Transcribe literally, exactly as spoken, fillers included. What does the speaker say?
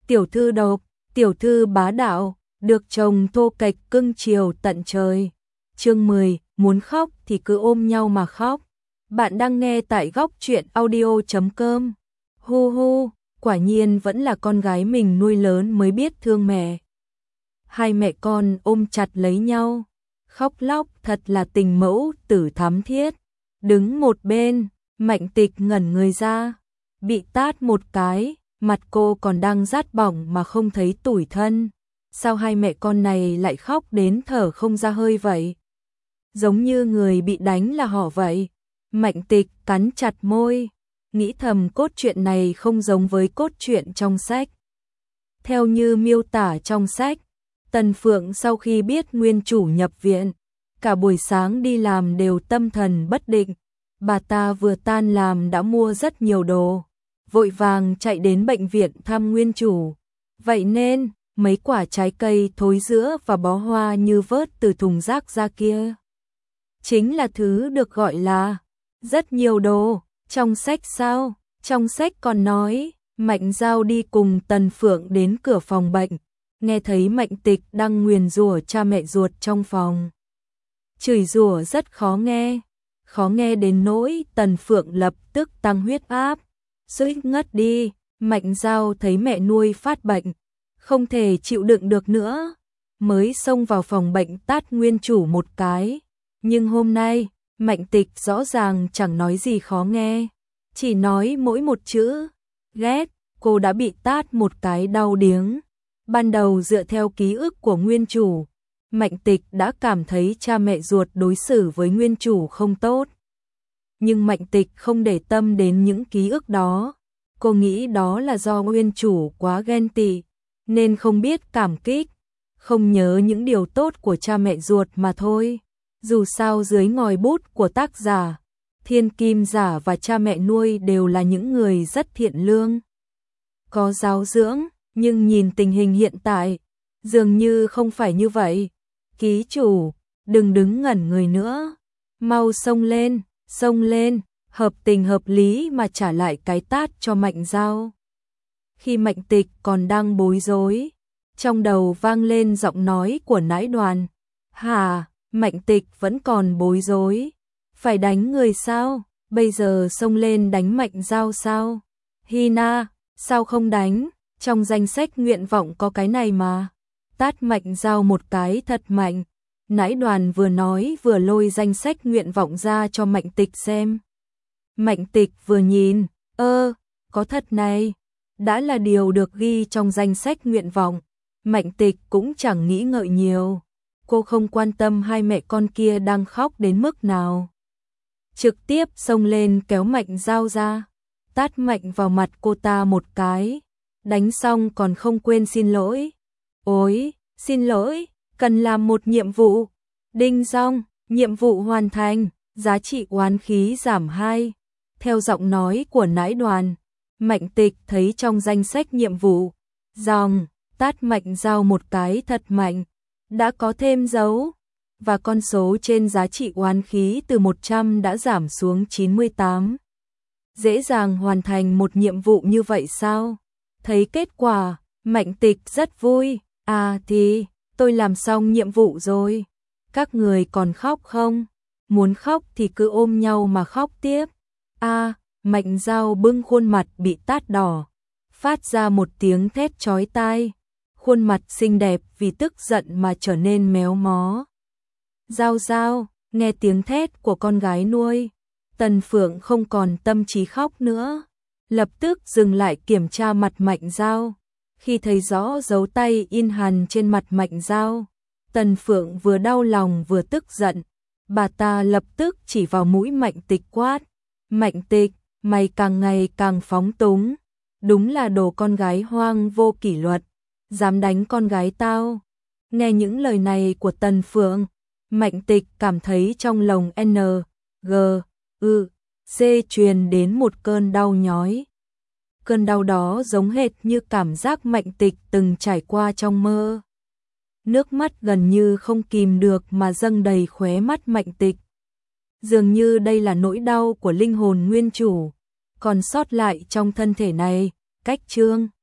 tiểu thư độc, tiểu thư bá đạo, được chồng thô kệch cưng chiều tận trời. Chương mười, muốn khóc thì cứ ôm nhau mà khóc. Bạn đang nghe tại góc truyện audio chấm com. Hu hu, quả nhiên vẫn là con gái mình nuôi lớn mới biết thương mẹ. Hai mẹ con ôm chặt lấy nhau, khóc lóc thật là tình mẫu tử thắm thiết. Đứng một bên, Mạnh Tịch ngẩn người ra, bị tát một cái, mặt cô còn đang rát bỏng mà không thấy tủi thân. Sao hai mẹ con này lại khóc đến thở không ra hơi vậy? Giống như người bị đánh là họ vậy. Mạnh Tịch cắn chặt môi, nghĩ thầm cốt truyện này không giống với cốt truyện trong sách. Theo như miêu tả trong sách, Tần Phượng sau khi biết nguyên chủ nhập viện, cả buổi sáng đi làm đều tâm thần bất định. Bà ta vừa tan làm đã mua rất nhiều đồ, vội vàng chạy đến bệnh viện thăm nguyên chủ. Vậy nên, mấy quả trái cây thối rữa và bó hoa như vớt từ thùng rác ra kia chính là thứ được gọi là rất nhiều đồ. Trong sách sao? Trong sách còn nói, Mạnh Giao đi cùng Tần Phượng đến cửa phòng bệnh, nghe thấy Mạnh Tịch đang nguyền rủa cha mẹ ruột trong phòng. Chửi rủa rất khó nghe, khó nghe đến nỗi Tần Phượng lập tức tăng huyết áp, suýt ngất đi. Mạnh Giao thấy mẹ nuôi phát bệnh, không thể chịu đựng được nữa, mới xông vào phòng bệnh tát nguyên chủ một cái. Nhưng hôm nay, Mạnh Tịch rõ ràng chẳng nói gì khó nghe, chỉ nói mỗi một chữ, ghét. Cô đã bị tát một cái đau điếng. Ban đầu dựa theo ký ức của nguyên chủ, Mạnh Tịch đã cảm thấy cha mẹ ruột đối xử với nguyên chủ không tốt. Nhưng Mạnh Tịch không để tâm đến những ký ức đó. Cô nghĩ đó là do nguyên chủ quá ghen tị, nên không biết cảm kích, không nhớ những điều tốt của cha mẹ ruột mà thôi. Dù sao dưới ngòi bút của tác giả, Thiên Kim Giả và cha mẹ nuôi đều là những người rất thiện lương, có giáo dưỡng, nhưng nhìn tình hình hiện tại, dường như không phải như vậy. Ký chủ, đừng đứng ngẩn người nữa, mau xông lên, xông lên, hợp tình hợp lý mà trả lại cái tát cho Mạnh Giao. Khi Mạnh Tịch còn đang bối rối, trong đầu vang lên giọng nói của Nãi Đoàn. Hả? Mạnh Tịch vẫn còn bối rối. Phải đánh người sao? Bây giờ xông lên đánh Mạnh Giao sao? Hina, sao không đánh? Trong danh sách nguyện vọng có cái này mà. Tát Mạnh Giao một cái thật mạnh. Nãi Đoàn vừa nói vừa lôi danh sách nguyện vọng ra cho Mạnh Tịch xem. Mạnh Tịch vừa nhìn, ơ, có thật này. Đã là điều được ghi trong danh sách nguyện vọng. Mạnh Tịch cũng chẳng nghĩ ngợi nhiều. Cô không quan tâm hai mẹ con kia đang khóc đến mức nào. Trực tiếp xông lên kéo Mạnh Giao ra, tát mạnh vào mặt cô ta một cái. Đánh xong còn không quên xin lỗi. Ôi, xin lỗi, cần làm một nhiệm vụ. Đinh xong, nhiệm vụ hoàn thành, giá trị oán khí giảm hai. Theo giọng nói của Nãi Đoàn, Mạnh Tịch thấy trong danh sách nhiệm vụ, dòng, tát Mạnh Giao một cái thật mạnh, đã có thêm dấu, và con số trên giá trị oán khí từ một trăm đã giảm xuống chín mươi tám. Dễ dàng hoàn thành một nhiệm vụ như vậy sao? Thấy kết quả, Mạnh Tịch rất vui. À thì, tôi làm xong nhiệm vụ rồi. Các người còn khóc không? Muốn khóc thì cứ ôm nhau mà khóc tiếp. À, Mạnh Giao bưng khuôn mặt bị tát đỏ, phát ra một tiếng thét chói tai. Khuôn mặt xinh đẹp vì tức giận mà trở nên méo mó. Giao Giao, nghe tiếng thét của con gái nuôi, Tần Phượng không còn tâm trí khóc nữa, lập tức dừng lại kiểm tra mặt Mạnh Giao. Khi thấy rõ dấu tay in hằn trên mặt Mạnh Giao, Tần Phượng vừa đau lòng vừa tức giận. Bà ta lập tức chỉ vào mũi Mạnh Tịch quát. Mạnh Tịch, mày càng ngày càng phóng túng, đúng là đồ con gái hoang vô kỷ luật, dám đánh con gái tao. Nghe những lời này của Tần Phượng, Mạnh Tịch cảm thấy trong lòng N, G, Ư, C truyền đến một cơn đau nhói. Cơn đau đó giống hệt như cảm giác Mạnh Tịch từng trải qua trong mơ. Nước mắt gần như không kìm được mà dâng đầy khóe mắt Mạnh Tịch. Dường như đây là nỗi đau của linh hồn nguyên chủ, còn sót lại trong thân thể này. Cách chương